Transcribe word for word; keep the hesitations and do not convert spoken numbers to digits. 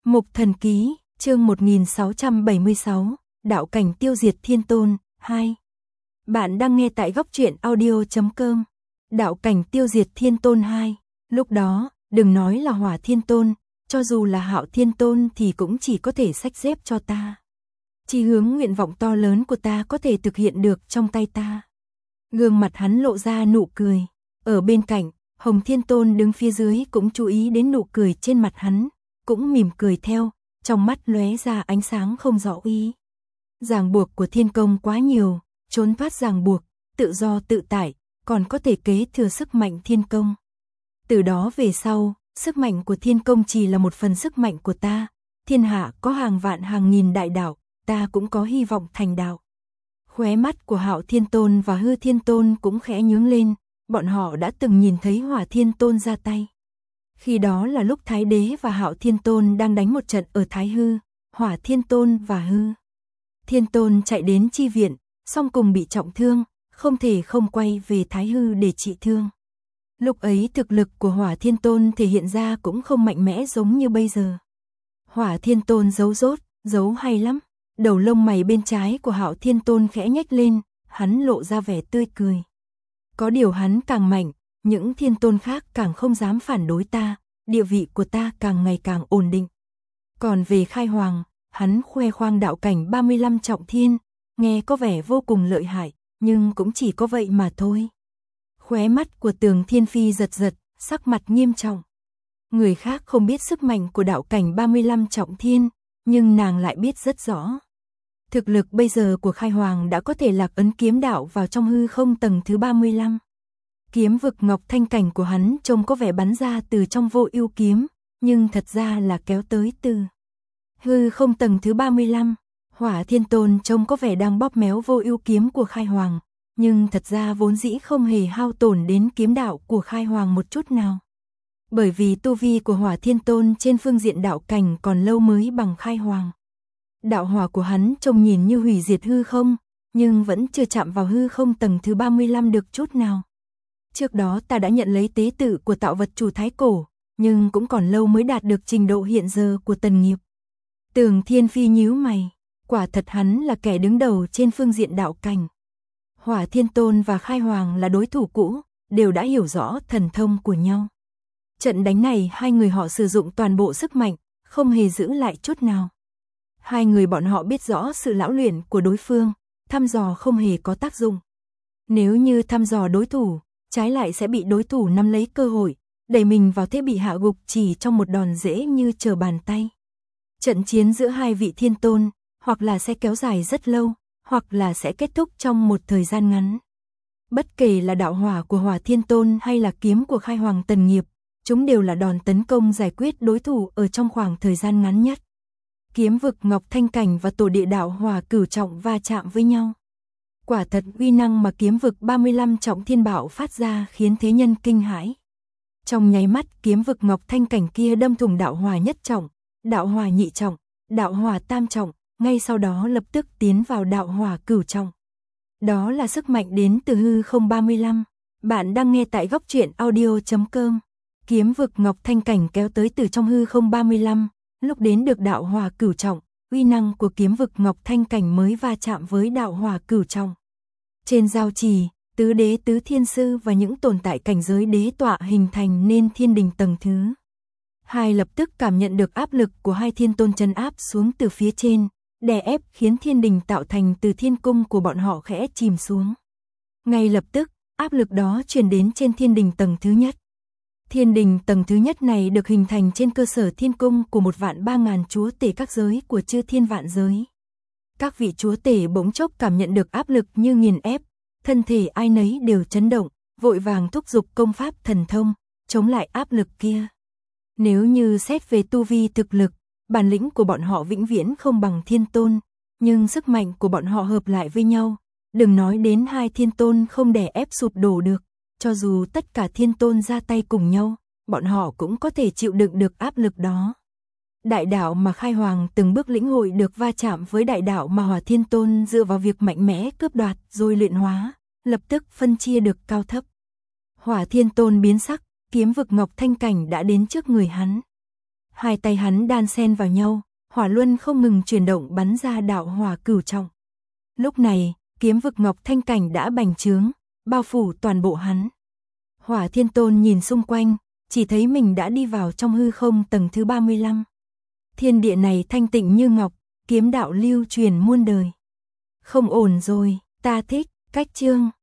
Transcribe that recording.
Mục Thần Ký, chương một nghìn sáu trăm bảy mươi sáu, Đạo Cảnh Tiêu Diệt Thiên Tôn, hai. Bạn đang nghe tại góc truyện audio chấm com. Đạo Cảnh Tiêu Diệt Thiên Tôn hai. Lúc đó, đừng nói là Hỏa Thiên Tôn, cho dù là Hạo Thiên Tôn thì cũng chỉ có thể xách xếp cho ta. Chỉ hướng nguyện vọng to lớn của ta có thể thực hiện được trong tay ta. Gương mặt hắn lộ ra nụ cười. Ở bên cạnh, Hồng Thiên Tôn đứng phía dưới cũng chú ý đến nụ cười trên mặt hắn, cũng mỉm cười theo, trong mắt lóe ra ánh sáng không rõ ý. Ràng buộc của thiên công quá nhiều, trốn thoát ràng buộc, tự do tự tại, còn có thể kế thừa sức mạnh thiên công. Từ đó về sau, sức mạnh của thiên công chỉ là một phần sức mạnh của ta, thiên hạ có hàng vạn hàng nghìn đại đạo, ta cũng có hy vọng thành đạo. Khóe mắt của Hạo Thiên Tôn và Hư Thiên Tôn cũng khẽ nhướng lên, bọn họ đã từng nhìn thấy Hỏa Thiên Tôn ra tay. Khi đó là lúc Thái Đế và Hạo Thiên Tôn đang đánh một trận ở Thái Hư, Hỏa Thiên Tôn và Hư Thiên Tôn chạy đến chi viện, song cùng bị trọng thương, không thể không quay về Thái Hư để trị thương. Lúc ấy thực lực của Hỏa Thiên Tôn thể hiện ra cũng không mạnh mẽ giống như bây giờ. Hỏa Thiên Tôn giấu rốt, giấu hay lắm. Đầu lông mày bên trái của Hạo Thiên Tôn khẽ nhếch lên, hắn lộ ra vẻ tươi cười. Có điều hắn càng mạnh, những thiên tôn khác càng không dám phản đối ta, địa vị của ta càng ngày càng ổn định. Còn về Khai Hoàng, hắn khoe khoang đạo cảnh ba mươi lăm trọng thiên, nghe có vẻ vô cùng lợi hại, nhưng cũng chỉ có vậy mà thôi. Khóe mắt của Tường Thiên Phi giật giật, sắc mặt nghiêm trọng. Người khác không biết sức mạnh của đạo cảnh ba mươi lăm trọng thiên, nhưng nàng lại biết rất rõ. Thực lực bây giờ của Khai Hoàng đã có thể lạc ấn kiếm đạo vào trong hư không tầng thứ ba mươi lăm. Kiếm vực ngọc thanh cảnh của hắn trông có vẻ bắn ra từ trong vô ưu kiếm, nhưng thật ra là kéo tới từ hư không tầng thứ ba mươi lăm. Hỏa Thiên Tôn trông có vẻ đang bóp méo vô ưu kiếm của Khai Hoàng, nhưng thật ra vốn dĩ không hề hao tổn đến kiếm đạo của Khai Hoàng một chút nào. Bởi vì tu vi của Hỏa Thiên Tôn trên phương diện đạo cảnh còn lâu mới bằng Khai Hoàng. Đạo hỏa của hắn trông nhìn như hủy diệt hư không, nhưng vẫn chưa chạm vào hư không tầng thứ ba mươi lăm được chút nào. Trước đó ta đã nhận lấy tế tự của tạo vật chủ thái cổ, nhưng cũng còn lâu mới đạt được trình độ hiện giờ của Tần Nghiệp. Tường Thiên Phi nhíu mày, quả thật hắn là kẻ đứng đầu trên phương diện đạo cảnh. Hỏa Thiên Tôn và Khai Hoàng là đối thủ cũ, đều đã hiểu rõ thần thông của nhau. Trận đánh này hai người họ sử dụng toàn bộ sức mạnh, không hề giữ lại chút nào. Hai người bọn họ biết rõ sự lão luyện của đối phương, thăm dò không hề có tác dụng. Nếu như thăm dò đối thủ, trái lại sẽ bị đối thủ nắm lấy cơ hội, đẩy mình vào thế bị hạ gục chỉ trong một đòn dễ như trở bàn tay. Trận chiến giữa hai vị thiên tôn, hoặc là sẽ kéo dài rất lâu, hoặc là sẽ kết thúc trong một thời gian ngắn. Bất kể là đạo hỏa của Hỏa Thiên Tôn hay là kiếm của Khai Hoàng Tần Nghiệp, chúng đều là đòn tấn công giải quyết đối thủ ở trong khoảng thời gian ngắn nhất. Kiếm vực ngọc thanh cảnh và tổ địa đạo hỏa cửu trọng va chạm với nhau. Quả thật uy năng mà kiếm vực ba mươi lăm trọng thiên bạo phát ra khiến thế nhân kinh hãi. Trong nháy mắt kiếm vực ngọc thanh cảnh kia đâm thủng đạo hỏa nhất trọng, đạo hỏa nhị trọng, đạo hỏa tam trọng, ngay sau đó lập tức tiến vào đạo hỏa cửu trọng. Đó là sức mạnh đến từ hư không ba mươi lăm. Bạn đang nghe tại góc truyện audio chấm com. Kiếm vực ngọc thanh cảnh kéo tới từ trong hư không ba mươi lăm. Lúc đến được đạo hỏa cửu trọng, uy năng của kiếm vực ngọc thanh cảnh mới va chạm với đạo hỏa cửu trọng. Trên giao trì, tứ đế tứ thiên sư và những tồn tại cảnh giới đế tọa hình thành nên thiên đình tầng thứ hai lập tức cảm nhận được áp lực của hai thiên tôn trấn áp xuống từ phía trên, đè ép khiến thiên đình tạo thành từ thiên cung của bọn họ khẽ chìm xuống. Ngay lập tức, áp lực đó truyền đến trên thiên đình tầng thứ nhất. Thiên đình tầng thứ nhất này được hình thành trên cơ sở thiên cung của một vạn ba ngàn chúa tể các giới của chư thiên vạn giới. Các vị chúa tể bỗng chốc cảm nhận được áp lực như nghiền ép, thân thể ai nấy đều chấn động, vội vàng thúc giục công pháp thần thông, chống lại áp lực kia. Nếu như xét về tu vi thực lực, bản lĩnh của bọn họ vĩnh viễn không bằng thiên tôn, nhưng sức mạnh của bọn họ hợp lại với nhau, đừng nói đến hai thiên tôn không đè ép sụp đổ được. Cho dù tất cả thiên tôn ra tay cùng nhau, bọn họ cũng có thể chịu đựng được áp lực đó. Đại đạo mà Khai Hoàng từng bước lĩnh hội được va chạm với đại đạo mà Hỏa Thiên Tôn dựa vào việc mạnh mẽ cướp đoạt rồi luyện hóa, lập tức phân chia được cao thấp. Hỏa Thiên Tôn biến sắc, kiếm vực ngọc thanh cảnh đã đến trước người hắn. Hai tay hắn đan xen vào nhau, hỏa luân không ngừng chuyển động bắn ra đạo hỏa cửu trọng. Lúc này, kiếm vực ngọc thanh cảnh đã bành trướng, bao phủ toàn bộ hắn. Hỏa Thiên Tôn nhìn xung quanh, chỉ thấy mình đã đi vào trong hư không tầng thứ ba mươi lăm. Thiên địa này thanh tịnh như ngọc, kiếm đạo lưu truyền muôn đời. Không ổn rồi, ta thích, cách chương.